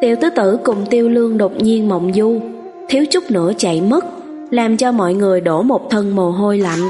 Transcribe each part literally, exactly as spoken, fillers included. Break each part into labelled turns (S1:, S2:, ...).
S1: Tiểu tứ tử cùng Tiêu Lương đột nhiên mộng du, thiếu chút nữa chạy mất, làm cho mọi người đổ một thân mồ hôi lạnh.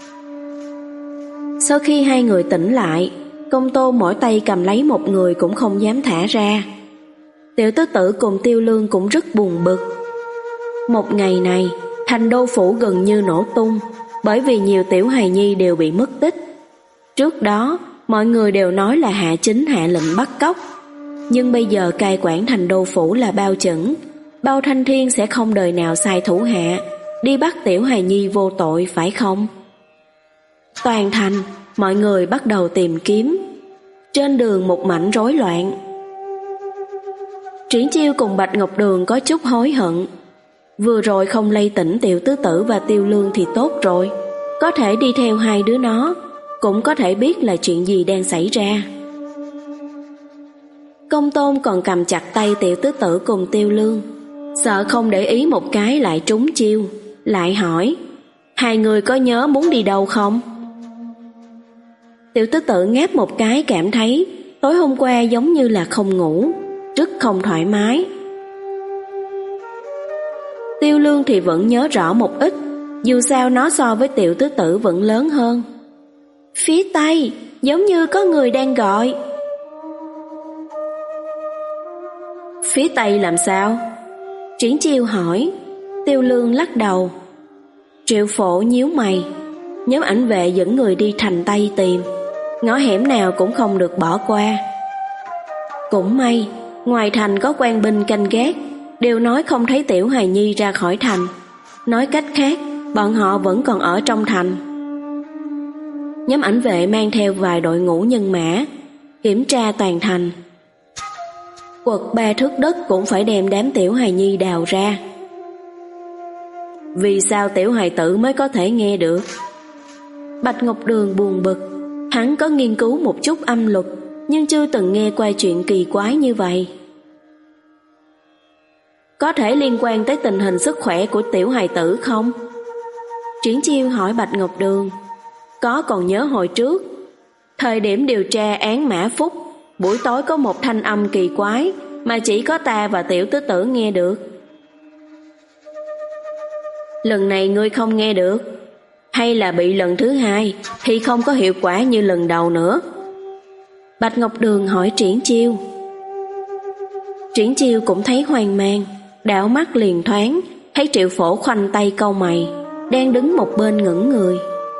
S1: Sau khi hai người tỉnh lại, Công Tôn mỗi tay cầm lấy một người cũng không dám thả ra. Tiểu tứ tử cùng Tiêu Lương cũng rất buồn bực. Một ngày này, thành đô phủ gần như nổ tung, bởi vì nhiều tiểu hài nhi đều bị mất tích. Trước đó, mọi người đều nói là Hạ Chính hạ lệnh bắt cóc, nhưng bây giờ cai quản thành đô phủ là Bao Chẩn. Bao Thanh Thiên sẽ không đời nào sai thủ hạ đi bắt tiểu hài nhi vô tội, phải không? Toàn thành, mọi người bắt đầu tìm kiếm. Trên đường một mảnh rối loạn. Triển Chiêu cùng Bạch Ngọc Đường có chút hối hận. Vừa rồi không lay tỉnh Tiểu Tứ Tử và Tiêu Lương thì tốt rồi, có thể đi theo hai đứa nó, cũng có thể biết là chuyện gì đang xảy ra. Công Tôn còn cầm chặt tay Tiểu Tứ Tử cùng Tiêu Lương, sợ không để ý một cái lại trúng chiêu, lại hỏi: hai người có nhớ muốn đi đâu không? Tiểu Tứ Tử ngáp một cái, cảm thấy tối hôm qua giống như là không ngủ, rất không thoải mái. Tiêu Lương thì vẫn nhớ rõ một ít, dù sao nó so với Tiểu Tứ Tử vẫn lớn hơn. Phía Tây, giống như có người đang gọi. Phía Tây làm sao? Triển Chiêu hỏi. Tiêu Lương lắc đầu. Triệu Phổ nhíu mày. Nhóm ảnh vệ dẫn người đi thành Tây tìm, ngõ hẻm nào cũng không được bỏ qua. Cũng may, ngoài thành có quan binh canh gác, đều nói không thấy tiểu hài nhi ra khỏi thành. Nói cách khác, bọn họ vẫn còn ở trong thành. Nhóm ảnh vệ mang theo vài đội ngũ nhân mã, kiểm tra toàn thành. Quật ba thước đất cũng phải đem đám tiểu hài nhi đào ra. Vì sao tiểu hài tử mới có thể nghe được? Bạch Ngọc Đường buồn bực. Hắn có nghiên cứu một chút âm luật, nhưng chưa từng nghe qua chuyện kỳ quái như vậy. Có thể liên quan tới tình hình sức khỏe của tiểu hài tử không? Triển Chiêu hỏi Bạch Ngọc Đường. Có, còn nhớ hồi trước, thời điểm điều tra án Mã Phúc, buổi tối có một thanh âm kỳ quái mà chỉ có ta và Tiểu Tứ Tử nghe được. Lần này ngươi không nghe được, hay là bị lần thứ hai thì không có hiệu quả như lần đầu nữa? Bạch Ngọc Đường hỏi Triển Chiêu. Triển Chiêu cũng thấy hoang mang, đảo mắt liền thoáng thấy Triệu Phổ khoanh tay cau mày, đang đứng một bên ngẩn người.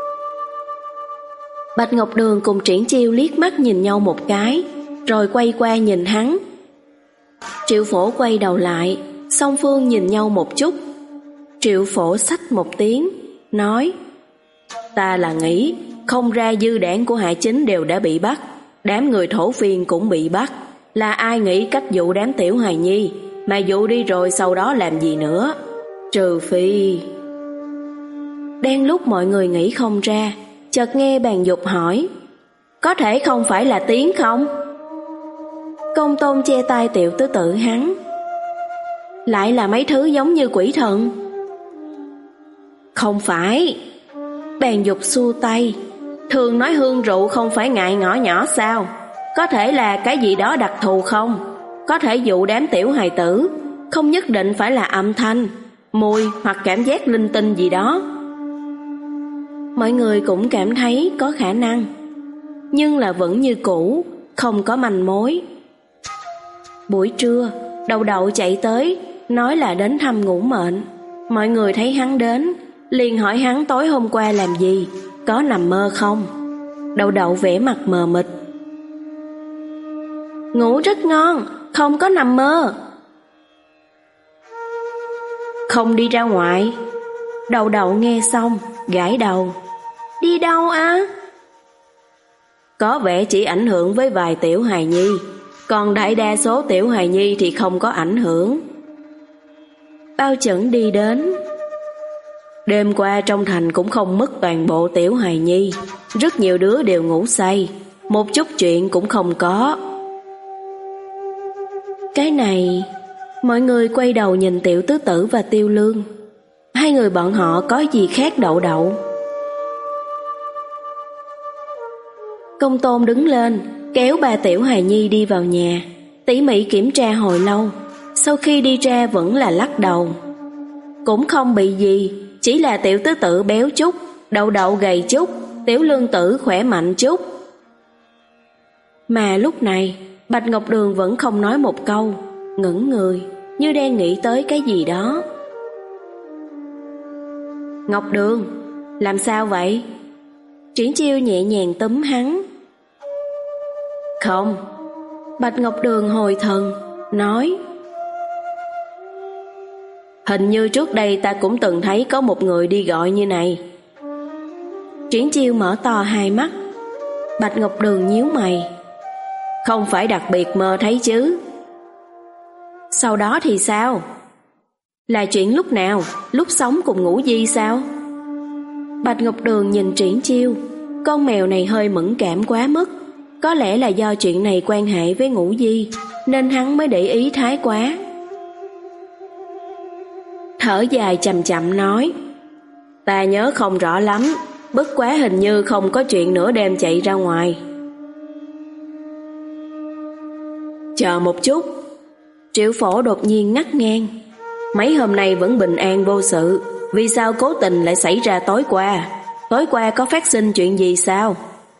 S1: Bạch Ngọc Đường cùng Triển Chiêu liếc mắt nhìn nhau một cái, rồi quay qua nhìn hắn. Triệu Phổ quay đầu lại, song phương nhìn nhau một chút. Triệu Phổ xách một tiếng, nói: ta là nghĩ không ra dư đảng của Hạ Chính đều đã bị bắt, đám người thổ phiên cũng bị bắt, là ai nghĩ cách dụ đám tiểu hài nhi, mà dụ đi rồi sau đó làm gì nữa? Trừ phi... Đang lúc mọi người nghĩ không ra, chợt nghe Bàn Dục hỏi: có thể không phải là Tiến không? Công Tôn che tay Tiểu Tứ Tử hắn: lại là mấy thứ giống như quỷ thần. Không phải. Bàn Dục xua tay: thường nói hương rượu không phải ngại ngõ nhỏ sao? Có thể là cái gì đó đặc thù không? Có thể dụ đám tiểu hài tử, không nhất định phải là âm thanh, mùi hoặc cảm giác linh tinh gì đó. Mọi người cũng cảm thấy có khả năng, nhưng là vẫn như cũ, không có manh mối. Buổi trưa, Đậu Đậu chạy tới, nói là đến thăm Ngũ Mệnh. Mọi người thấy hắn đến, liền hỏi hắn tối hôm qua làm gì, có nằm mơ không? Đậu Đậu vẻ mặt mờ mịt: ngủ rất ngon, không có nằm mơ. Không đi ra ngoài? Đậu Đậu nghe xong, gãi đầu: đi đâu á? Có vẻ chỉ ảnh hưởng với vài tiểu hài nhi, còn đại đa số tiểu hài nhi thì không có ảnh hưởng. Bao Chẩn đi đến: đêm qua trong thành cũng không mất toàn bộ tiểu hài nhi, rất nhiều đứa đều ngủ say, một chút chuyện cũng không có. Cái này... Mọi người quay đầu nhìn Tiểu Tứ Tử và Tiêu Lương. Hai người bọn họ có gì khác Đậu Đậu? Công Tôn đứng lên, kéo ba tiểu hài nhi đi vào nhà, tỉ mỉ kiểm tra hồi lâu, sau khi đi ra vẫn là lắc đầu. Cũng không bị gì, chỉ là tiểu tứ tự béo chút, đậu đậu gầy chút, tiểu lương tử khỏe mạnh chút. Mà lúc này, Bạch Ngọc Đường vẫn không nói một câu, ngẩn người, như đang nghĩ tới cái gì đó. Ngọc Đường, làm sao vậy? Triển Chiêu nhẹ nhàng túm hắn. Không. Bạch Ngọc Đường hồi thần, nói. Hình như trước đây ta cũng từng thấy có một người đi gọi như này. Triển Chiêu mở to hai mắt. Bạch Ngọc Đường nhíu mày. Không phải đặc biệt mơ thấy chứ? Sau đó thì sao? Là chuyện lúc nào? Lúc sống cùng Ngũ Di sao? Bạch Ngọc Đường nhìn Triển Chiêu. Con mèo này hơi mẫn cảm quá mức. Có lẽ là do chuyện này quan hệ với Ngũ Di, nên hắn mới để ý thái quá. Thở dài chậm chậm nói. Ta nhớ không rõ lắm, bất quá hình như không có chuyện nửa đêm chạy ra ngoài. Chờ một chút. Triệu Phổ đột nhiên ngắt ngang. Mấy hôm nay vẫn bình an vô sự, vì sao cố tình lại xảy ra tối qua? Tối qua có phát sinh chuyện gì sao?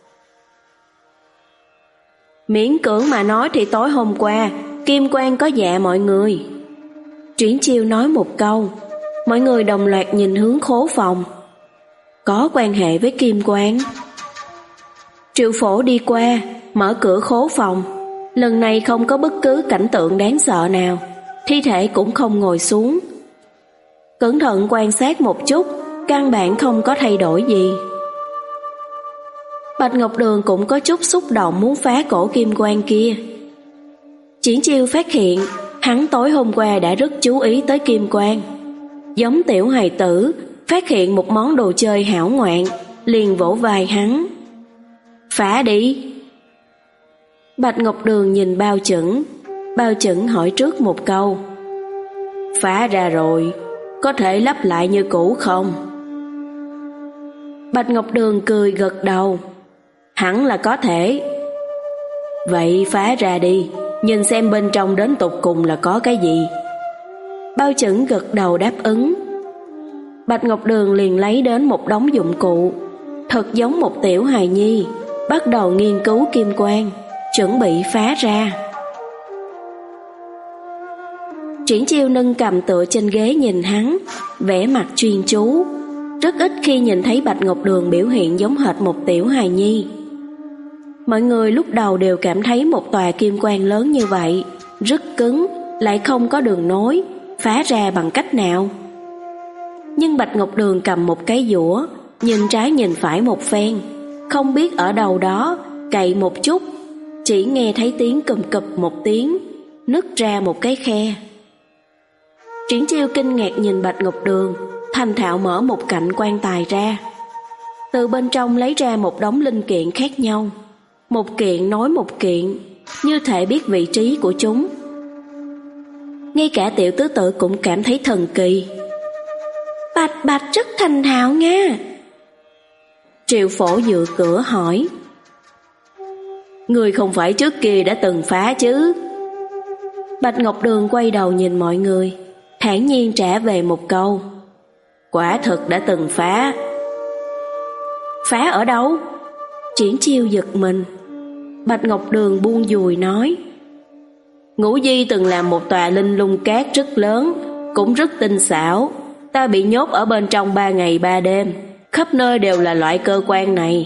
S1: Miễn cưỡng mà nói thì tối hôm qua Kim Quang có dạ mọi người. Triển Chiêu nói một câu. Mọi người đồng loạt nhìn hướng khố phòng. Có quan hệ với Kim Quang. Triệu Phổ đi qua, mở cửa khố phòng. Lần này không có bất cứ cảnh tượng đáng sợ nào, thi thể cũng không ngồi xuống. Cẩn thận quan sát một chút, căn bản không có thay đổi gì. Bạch Ngọc Đường cũng có chút xúc động muốn phá cổ Kim Quang kia. Triển Chiêu phát hiện hắn tối hôm qua đã rất chú ý tới Kim Quang. Giống tiểu hài tử phát hiện một món đồ chơi hảo ngoạn, liền vỗ vai hắn. Phá đi. Bạch Ngọc Đường nhìn Bao Chững. Bao Chững hỏi trước một câu. Phá ra rồi, có thể lắp lại như cũ không? Bạch Ngọc Đường cười gật đầu. Hẳn là có thể. Vậy phá ra đi, nhìn xem bên trong đến tục cùng là có cái gì. Bao Chững gật đầu đáp ứng. Bạch Ngọc Đường liền lấy đến một đống dụng cụ, thật giống một tiểu hài nhi, bắt đầu nghiên cứu Kim Quang, chuẩn bị phá ra. Triển Chiêu nâng cầm tựa trên ghế nhìn hắn, vẻ mặt chuyên chú. Rất ít khi nhìn thấy Bạch Ngọc Đường biểu hiện giống hệt một tiểu hài nhi. Mọi người lúc đầu đều cảm thấy một tòa kim quang lớn như vậy rất cứng, lại không có đường nối, phá ra bằng cách nào. Nhưng Bạch Ngọc Đường cầm một cái dũa, nhìn trái nhìn phải một phen, không biết ở đâu đó cậy một chút, chỉ nghe thấy tiếng cùm cụp một tiếng, nứt ra một cái khe. Triển Chiêu kinh ngạc nhìn Bạch Ngọc Đường, thành thạo mở một cạnh quan tài ra, từ bên trong lấy ra một đống linh kiện khác nhau, một kiện nối một kiện, như thể biết vị trí của chúng. Ngay cả tiểu tứ tự cũng cảm thấy thần kỳ. Bạch Bạch rất thành thạo nha. Triệu Phổ dựa cửa hỏi. Người không phải trước kia đã từng phá chứ? Bạch Ngọc Đường quay đầu nhìn mọi người, thản nhiên trả về một câu. Quả thực đã từng phá. Phá ở đâu? Triển Chiêu giật mình. Bạch Ngọc Đường buông dùi nói. Ngũ Di từng làm một tòa linh lung cát rất lớn, cũng rất tinh xảo. Ta bị nhốt ở bên trong ba ngày ba đêm, khắp nơi đều là loại cơ quan này.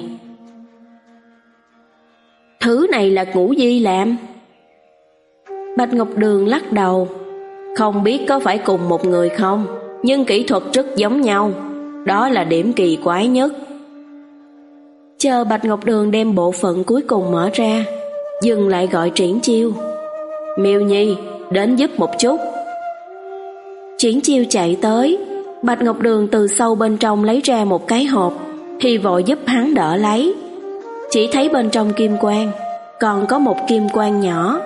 S1: Thứ này là Ngũ Di làm? Bạch Ngọc Đường lắc đầu. Không biết có phải cùng một người không, nhưng kỹ thuật rất giống nhau. Đó là điểm kỳ quái nhất. Chờ Bạch Ngọc Đường đem bộ phận cuối cùng mở ra, dừng lại gọi Triển Chiêu. Miêu Nhi, đến giúp một chút. Triển Chiêu chạy tới. Bạch Ngọc Đường từ sâu bên trong lấy ra một cái hộp, thì vội giúp hắn đỡ lấy. Chỉ thấy bên trong kim quang còn có một kim quang nhỏ.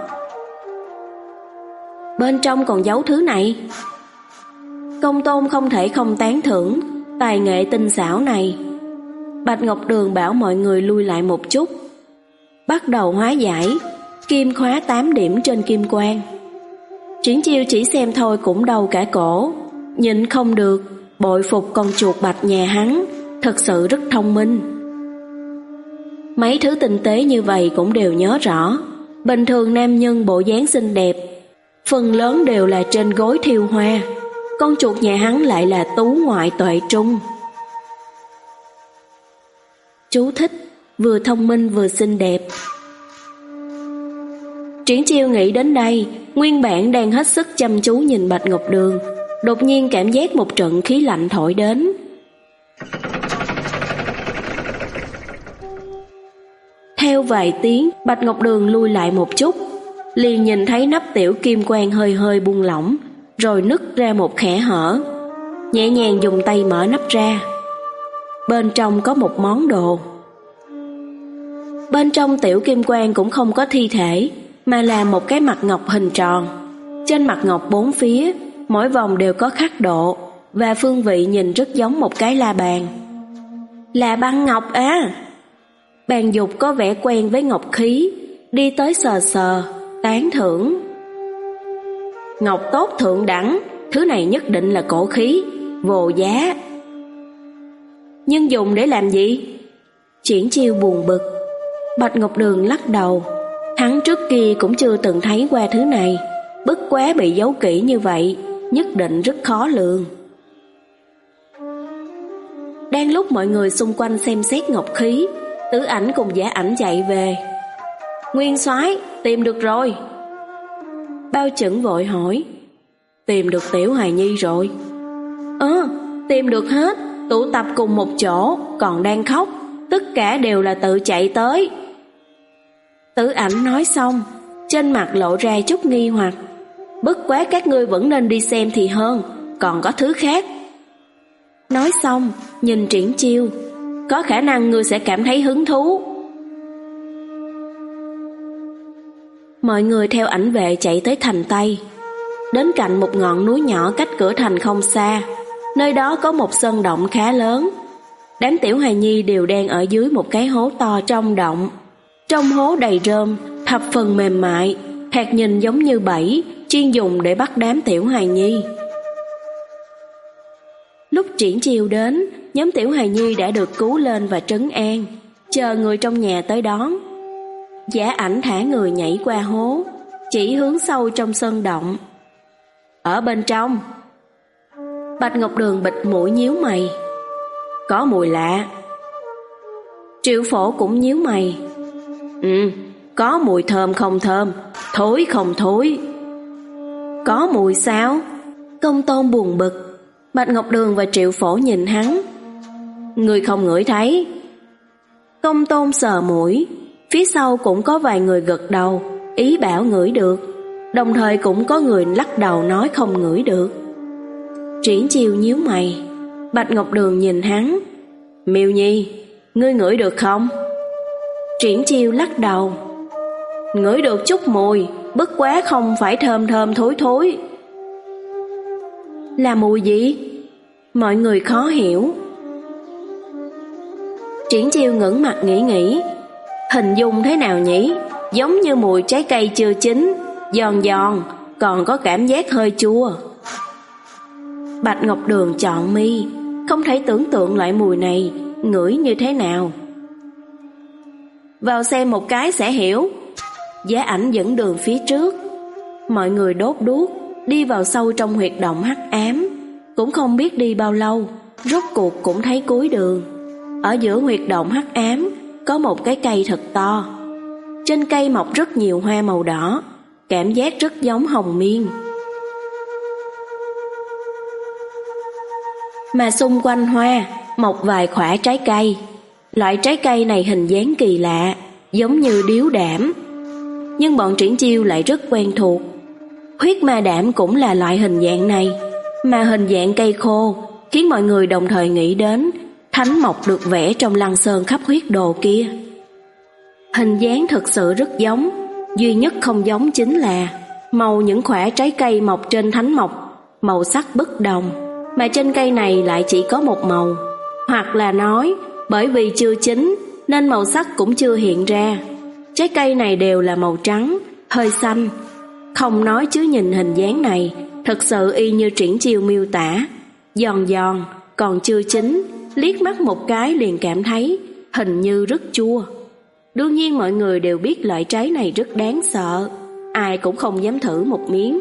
S1: Bên trong còn giấu thứ này. Công Tôn không thể không tán thưởng tài nghệ tinh xảo này. Bạch Ngọc Đường bảo mọi người lui lại một chút, bắt đầu hóa giải. kim khóa tám điểm trên kim quang. Triển Chiêu chỉ xem thôi cũng đau cả cổ, nhịn không được, bội phục con chuột bạch nhà hắn, thật sự rất thông minh. Mấy thứ tinh tế như vậy cũng đều nhớ rõ. Bình thường nam nhân bộ dáng xinh đẹp, phần lớn đều là trên gối thiêu hoa, con chuột nhà hắn lại là tú ngoại tuệ trung. Chú thích: vừa thông minh vừa xinh đẹp. Triển Chiêu nghĩ đến đây, nguyên bản đang hết sức chăm chú nhìn Bạch Ngọc Đường, đột nhiên cảm giác một trận khí lạnh thổi đến. Theo vài tiếng, Bạch Ngọc Đường lui lại một chút, liền nhìn thấy nắp tiểu kim quang hơi hơi buông lỏng, rồi nứt ra một kẽ hở. Nhẹ nhàng dùng tay mở nắp ra. Bên trong có một món đồ. Bên trong tiểu kim quang cũng không có thi thể, mà là một cái mặt ngọc hình tròn. Trên mặt ngọc bốn phía, mỗi vòng đều có khắc độ, và phương vị nhìn rất giống một cái la bàn. Là băng ngọc à! Bàn Dục có vẻ quen với ngọc khí, đi tới sờ sờ, tán thưởng. Ngọc tốt thượng đẳng, thứ này nhất định là cổ khí, vô giá. Nhưng dùng để làm gì? Triển Chiêu buồn bực. Bạch Ngọc Đường lắc đầu. Hắn trước kia cũng chưa từng thấy qua thứ này, bất quá bị giấu kỹ như vậy, nhất định rất khó lường. Đang lúc mọi người xung quanh xem xét ngọc khí, Tử Ảnh cùng Giả Ảnh chạy về. Nguyên soái, tìm được rồi. Bao Chẩn vội hỏi. Tìm được Tiểu Hài Nhi rồi. Ơ, tìm được hết, tụ tập cùng một chỗ, còn đang khóc, tất cả đều là tự chạy tới. Tử Ảnh nói xong, trên mặt lộ ra chút nghi hoặc. Bất quá các ngươi vẫn nên đi xem thì hơn, còn có thứ khác. Nói xong, nhìn Triển Chiêu, có khả năng ngươi sẽ cảm thấy hứng thú. Mọi người theo ảnh vệ chạy tới thành Tây. Đến cạnh một ngọn núi nhỏ cách cửa thành không xa, nơi đó có một sân động khá lớn. Đám tiểu hài nhi đều đang ở dưới một cái hố to trong động. Trong hố đầy rơm, thập phần mềm mại, thoạt nhìn giống như bẫy, chuyên dùng để bắt đám tiểu hài nhi. Lúc Triển Chiêu đến, nhóm tiểu hài nhi đã được cứu lên và trấn an, chờ người trong nhà tới đón. Giả Ảnh thả người nhảy qua hố, chỉ hướng sâu trong sân động. Ở bên trong. Bạch Ngọc Đường bịt mũi nhíu mày. Có mùi lạ. Triệu Phổ cũng nhíu mày. Ừ, có mùi thơm không thơm, thối không thối. Có mùi sao? Công Tôn buồn bực. Bạch Ngọc Đường và Triệu Phổ nhìn hắn. Người không ngửi thấy. Công Tôn sờ mũi. Phía sau cũng có vài người gật đầu, ý bảo ngửi được. Đồng thời cũng có người lắc đầu nói không ngửi được. Triển Chiêu nhíu mày. Bạch Ngọc Đường nhìn hắn. Miêu Nhi, ngươi ngửi được không? Triển Chiêu lắc đầu. Ngửi được chút mùi, bất quá không phải thơm thơm thối thối. Là mùi gì? Mọi người khó hiểu. Triển Chiêu ngẩng mặt nghĩ nghĩ. Hình dung thế nào nhỉ? Giống như mùi trái cây chưa chín, giòn giòn, còn có cảm giác hơi chua. Bạch Ngọc Đường chọn mi, không thể tưởng tượng loại mùi này ngửi như thế nào. Vào xem một cái sẽ hiểu. Giả Ảnh dẫn đường phía trước. Mọi người đốt đuốc, đi vào sâu trong huyệt động hắc ám. Cũng không biết đi bao lâu, rốt cuộc cũng thấy cuối đường. Ở giữa huyệt động hắc ám có một cái cây thật to. Trên cây mọc rất nhiều hoa màu đỏ, cảm giác rất giống hồng miên. Mà xung quanh hoa mọc vài khoả trái cây. Loại trái cây này hình dáng kỳ lạ, giống như điếu đảm. Nhưng bọn Triển Chiêu lại rất quen thuộc. Huyết ma đảm cũng là loại hình dạng này, mà hình dạng cây khô khiến mọi người đồng thời nghĩ đến thánh mộc được vẽ trong lăng sơn khắp huyết đồ kia. Hình dáng thực sự rất giống, duy nhất không giống chính là màu những khoả trái cây mọc trên thánh mộc, màu sắc bất đồng, mà trên cây này lại chỉ có một màu. Hoặc là nói, bởi vì chưa chín nên màu sắc cũng chưa hiện ra. Trái cây này đều là màu trắng, hơi xanh. Không nói chứ nhìn hình dáng này thật sự y như Triển Chiêu miêu tả, giòn giòn, còn chưa chín, liếc mắt một cái liền cảm thấy hình như rất chua. Đương nhiên mọi người đều biết loại trái này rất đáng sợ, ai cũng không dám thử một miếng.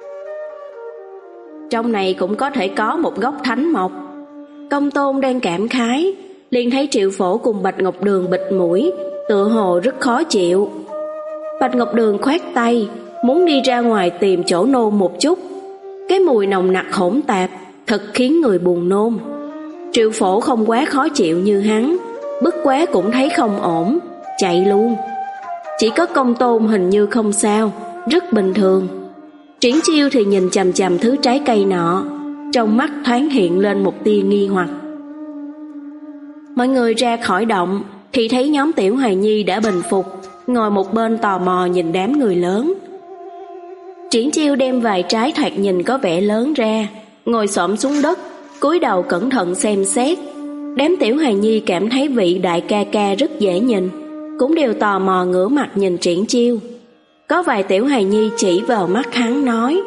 S1: Trong này cũng có thể có một gốc thánh mộc. Công Tôn đang cảm khái, liền thấy Triệu Phổ cùng Bạch Ngọc Đường bịt mũi, tựa hồ rất khó chịu. Bạch Ngọc Đường khoát tay, muốn đi ra ngoài tìm chỗ nôn một chút. Cái mùi nồng nặc hỗn tạp thật khiến người buồn nôn. Triệu Phổ không quá khó chịu như hắn, bất quá cũng thấy không ổn, chạy luôn. Chỉ có Công Tôn hình như không sao, rất bình thường. Triển Chiêu thì nhìn chằm chằm thứ trái cây nọ, trong mắt thoáng hiện lên một tia nghi hoặc. Mọi người ra khỏi động thì thấy nhóm Tiểu Hài Nhi đã bình phục, ngồi một bên tò mò nhìn đám người lớn. Triển Chiêu đem vài trái thoạt nhìn có vẻ lớn ra, ngồi xổm xuống đất, cúi đầu cẩn thận xem xét. Đám Tiểu Hài Nhi cảm thấy vị đại ca ca rất dễ nhìn, cũng đều tò mò ngửa mặt nhìn Triển Chiêu. Có vài Tiểu Hài Nhi chỉ vào mắt hắn nói: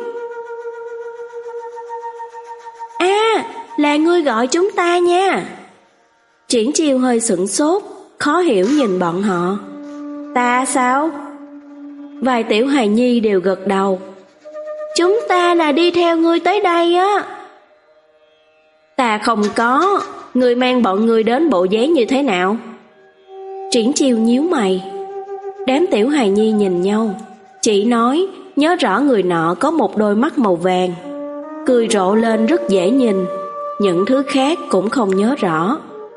S1: "À, là ngươi gọi chúng ta nha." Triển Chiêu hơi sửng sốt, khó hiểu nhìn bọn họ. "Ta sao?" Vài Tiểu Hài Nhi đều gật đầu. "Chúng ta là đi theo ngươi tới đây á." "Ta không có, ngươi mang bọn ngươi đến bộ dáng như thế nào?" Triển Chiêu nhíu mày. Đám Tiểu Hài Nhi nhìn nhau, chỉ nói nhớ rõ người nọ có một đôi mắt màu vàng, cười rộ lên rất dễ nhìn, những thứ khác cũng không nhớ rõ.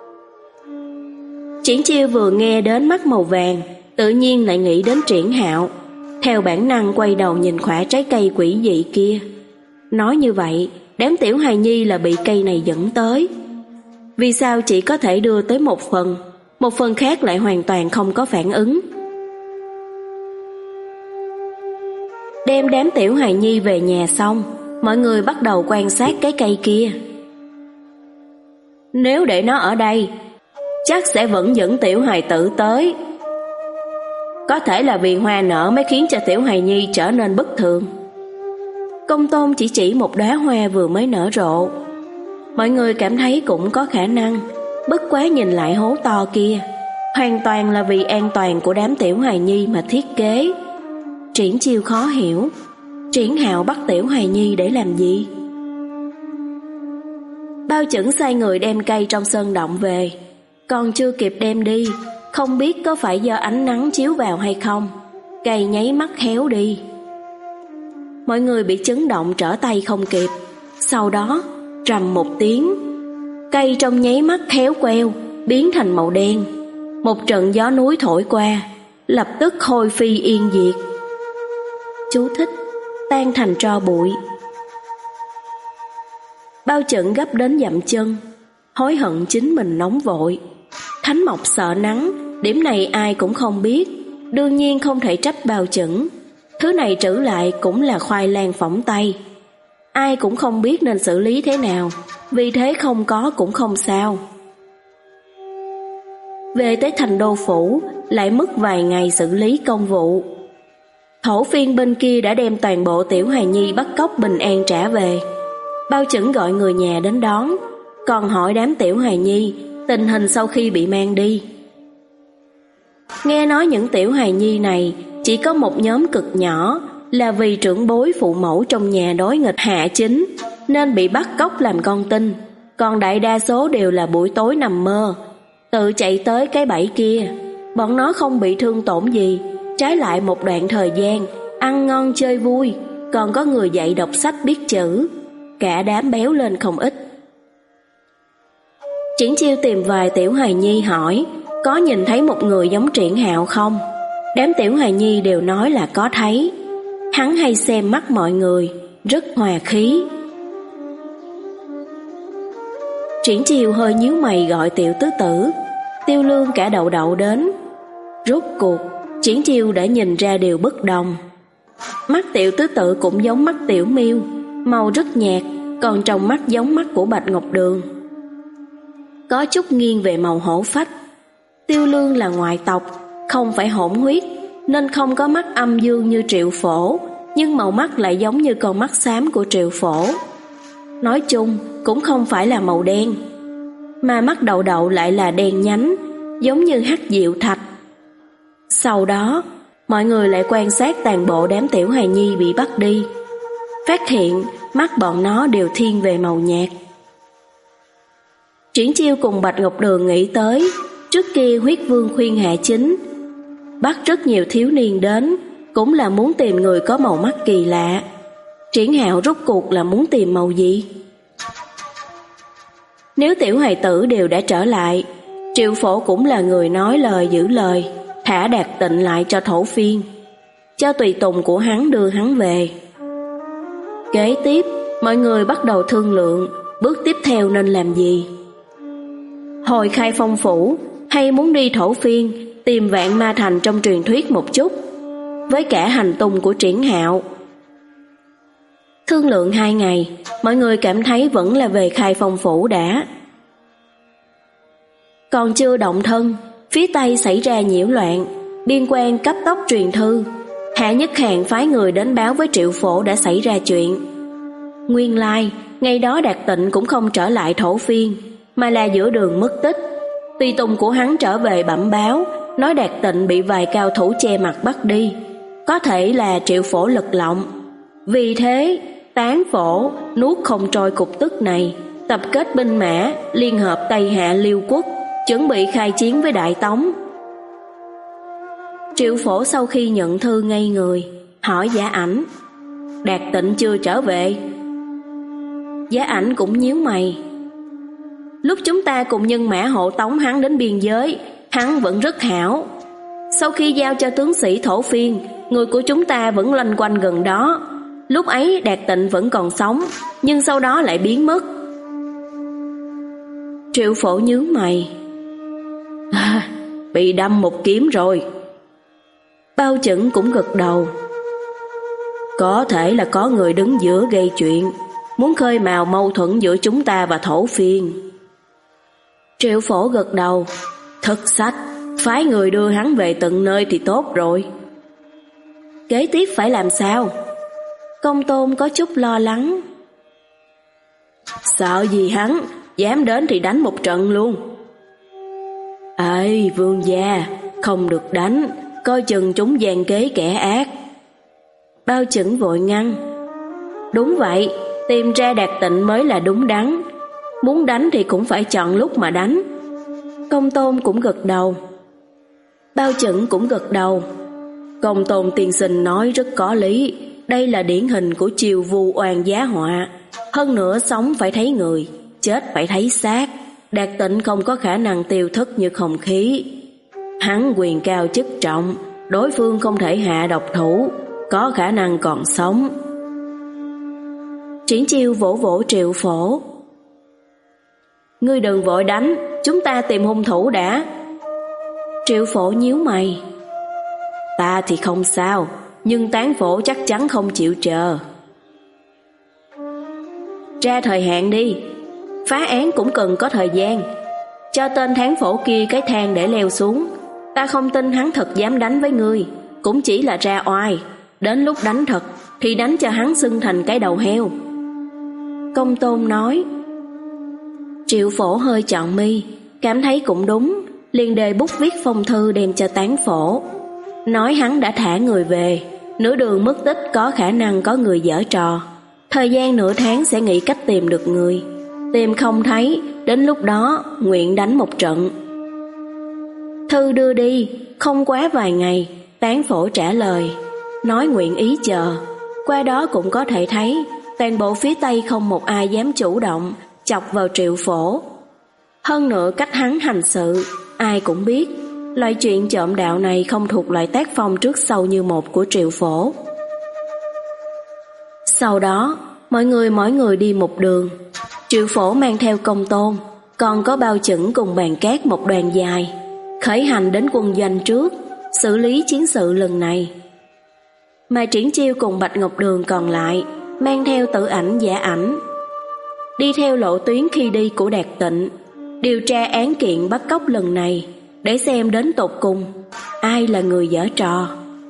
S1: Triển Chiêu vừa nghe đến mắt màu vàng, tự nhiên lại nghĩ đến Triển Hạo, theo bản năng quay đầu nhìn khỏa trái cây quỷ dị kia. Nói như vậy, đám Tiểu Hài Nhi là bị cây này dẫn tới. Vì sao chỉ có thể đưa tới một phần, một phần khác lại hoàn toàn không có phản ứng? Đem đám Tiểu Hài Nhi về nhà xong, mọi người bắt đầu quan sát cái cây kia. Nếu để nó ở đây, chắc sẽ vẫn dẫn Tiểu Hài tử tới. Có thể là vì hoa nở mới khiến cho Tiểu Hài Nhi trở nên bất thường. Công Tôn chỉ chỉ một đóa hoa vừa mới nở rộ. Mọi người cảm thấy cũng có khả năng, bất quá nhìn lại hố to kia, hoàn toàn là vì an toàn của đám Tiểu Hài Nhi mà thiết kế. Triển Chiêu khó hiểu, Triển Hạo bắt Tiểu Hài Nhi để làm gì? Bao Chẩn sai người đem cây trong sơn động về, còn chưa kịp đem đi, không biết có phải do ánh nắng chiếu vào hay không, cây nháy mắt héo đi. Mọi người bị chấn động trở tay không kịp. Sau đó rầm một tiếng, cây trong nháy mắt héo queo, biến thành màu đen. Một trận gió núi thổi qua, lập tức hôi phi yên diệt. Chú thích: tan thành tro bụi. Bao Chẩn gấp đến dậm chân, hối hận chính mình nóng vội. Thánh mộc sợ nắng, điểm này ai cũng không biết, đương nhiên không thể trách Bao Chẩn. Thứ này trữ lại cũng là khoai lang phỏng tay, ai cũng không biết nên xử lý thế nào, vì thế không có cũng không sao. Về tới thành đô phủ, lại mất vài ngày xử lý công vụ. Thổ phiên bên kia đã đem toàn bộ Tiểu Hài Nhi bắt cóc bình an trả về. Bao Chẩn gọi người nhà đến đón, còn hỏi đám Tiểu Hài Nhi tình hình sau khi bị mang đi. Nghe nói những Tiểu Hài Nhi này chỉ có một nhóm cực nhỏ, là vì trưởng bối phụ mẫu trong nhà đối nghịch hạ chính nên bị bắt cóc làm con tin, còn đại đa số đều là buổi tối nằm mơ tự chạy tới cái bẫy kia. Bọn nó không bị thương tổn gì, trái lại một đoạn thời gian ăn ngon chơi vui, còn có người dạy đọc sách biết chữ, cả đám béo lên không ít. Triển Chiêu tìm vài Tiểu Hài Nhi hỏi có nhìn thấy một người giống Triển Hạo không. Đám Tiểu Hài Nhi đều nói là có thấy. Hắn hay xem mắt mọi người, rất hòa khí. Triển Chiêu hơi nhíu mày gọi Tiểu Tứ Tử, Tiêu Lương cả đậu đậu đến. Rốt cuộc Triển Chiêu đã nhìn ra điều bất đồng. Mắt Tiểu Tứ Tử cũng giống mắt Tiểu Miêu, màu rất nhạt, còn trong mắt giống mắt của Bạch Ngọc Đường, có chút nghiêng về màu hổ phách. Tiêu Lương là ngoại tộc, không phải hỗn huyết, nên không có mắt âm dương như Triệu Phổ, nhưng màu mắt lại giống như con mắt xám của Triệu Phổ. Nói chung cũng không phải là màu đen, mà mắt Đậu Đậu lại là đen nhánh, giống như hắc diệu thạch. Sau đó, mọi người lại quan sát toàn bộ đám tiểu hài nhi bị bắt đi, phát hiện mắt bọn nó đều thiên về màu nhạt. Triển Chiêu cùng Bạch Ngọc Đường nghĩ tới, trước kia Huyết Vương khuyên Hạ Chính bắt rất nhiều thiếu niên đến, cũng là muốn tìm người có màu mắt kỳ lạ. Triển Hạo rốt cuộc là muốn tìm màu gì? Nếu tiểu hài tử đều đã trở lại, Triệu Phổ cũng là người nói lời giữ lời, thả Đạt Tịnh lại cho Thổ Phiên, cho tùy tùng của hắn đưa hắn về. Kế tiếp, mọi người bắt đầu thương lượng bước tiếp theo nên làm gì. Hồi Khai Phong Phủ hay muốn đi Thổ Phiên tìm Vạn Ma Thành trong truyền thuyết một chút, với cả hành tung của Triển Hạo. Thương lượng hai ngày, mọi người cảm thấy vẫn là về Khai Phong Phủ đã. Còn chưa động thân, phía Tây xảy ra nhiễu loạn, biên quan cấp tốc truyền thư. Hạ Nhất Hàn phái người đến báo với Triệu Phổ đã xảy ra chuyện. Nguyên lai, ngày đó Đạt Tịnh cũng không trở lại Thổ Phiên, mà là giữa đường mất tích. Tùy tùng của hắn trở về bẩm báo, nói Đạt Tịnh bị vài cao thủ che mặt bắt đi, có thể là Triệu Phổ lật lọng. Vì thế, Tán Phổ nuốt không trôi cục tức này, tập kết binh mã, liên hợp Tây Hạ Liêu Quốc, chuẩn bị khai chiến với Đại Tống. Triệu Phổ sau khi nhận thư ngây người, hỏi Giả Ảnh: Đạt Tịnh chưa trở về? Giả Ảnh cũng nhíu mày. Lúc chúng ta cùng nhân mã hộ tống hắn đến biên giới, hắn vẫn rất hảo. Sau khi giao cho tướng sĩ Thổ Phiên, người của chúng ta vẫn loanh quanh gần đó. Lúc ấy Đạt Tịnh vẫn còn sống, nhưng sau đó lại biến mất. Triệu Phổ nhíu mày. À, bị đâm một kiếm rồi. Bao Chẩn cũng gật đầu. Có thể là có người đứng giữa gây chuyện, muốn khơi mào mâu thuẫn giữa chúng ta và Thổ Phiên. Triệu Phổ gật đầu. Thất sách, phái người đưa hắn về tận nơi thì tốt rồi. Kế tiếp phải làm sao? Công Tôn có chút lo lắng. Sợ gì hắn, dám đến thì đánh một trận luôn. Ê vương gia, không được đánh, coi chừng chúng gian kế kẻ ác. Bao Chẩn vội ngăn. Đúng vậy, tìm ra Đạt Tịnh mới là đúng đắn. Muốn đánh thì cũng phải chọn lúc mà đánh. Công Tôn cũng gật đầu. Bao Chẩn cũng gật đầu. Công Tôn tiên sinh nói rất có lý. Đây là điển hình của chiều vu oan giá họa. Hơn nữa sống phải thấy người, chết phải thấy xác. Đạt Tịnh không có khả năng tiêu thất như không khí. Hắn quyền cao chức trọng, đối phương không thể hạ độc thủ, có khả năng còn sống. Triển Chiêu vỗ vỗ Triệu Phổ. Ngươi đừng vội đánh, chúng ta tìm hung thủ đã. Triệu Phổ nhíu mày. Ta thì không sao, nhưng Tán Phổ chắc chắn không chịu chờ. Ra thời hạn đi, phá án cũng cần có thời gian. Cho tên Thán Phổ kia cái thang để leo xuống. Ta không tin hắn thật dám đánh với ngươi, cũng chỉ là ra oai. Đến lúc đánh thật thì đánh cho hắn sưng thành cái đầu heo. Công Tôn nói. Triệu Phổ hơi chọn mi, cảm thấy cũng đúng, liền đề bút viết phong thư đem cho Tán Phổ, nói hắn đã thả người về, nửa đường mất tích có khả năng có người giở trò, thời gian nửa tháng sẽ nghĩ cách tìm được người, tìm không thấy, đến lúc đó nguyện đánh một trận. Thư đưa đi, không quá vài ngày, Tán Phổ trả lời, nói nguyện ý chờ. Qua đó cũng có thể thấy, toàn bộ phía Tây không một ai dám chủ động chọc vào Triệu Phổ. Hơn nữa cách hắn hành sự, ai cũng biết, loại chuyện trộm đạo này không thuộc loại tác phong trước sau như một của Triệu Phổ. Sau đó, mọi người mỗi người đi một đường. Triệu Phổ mang theo Công Tôn, còn có Bao Chẩn cùng Bàn Cát một đoàn dài, khởi hành đến quân doanh trước, xử lý chiến sự lần này. Mà Triển Chiêu cùng Bạch Ngọc Đường còn lại, mang theo Tử Ảnh, Giả Ảnh, đi theo lộ tuyến khi đi của Đạt Tịnh, điều tra án kiện bắt cóc lần này, để xem đến tột cùng ai là người giở trò,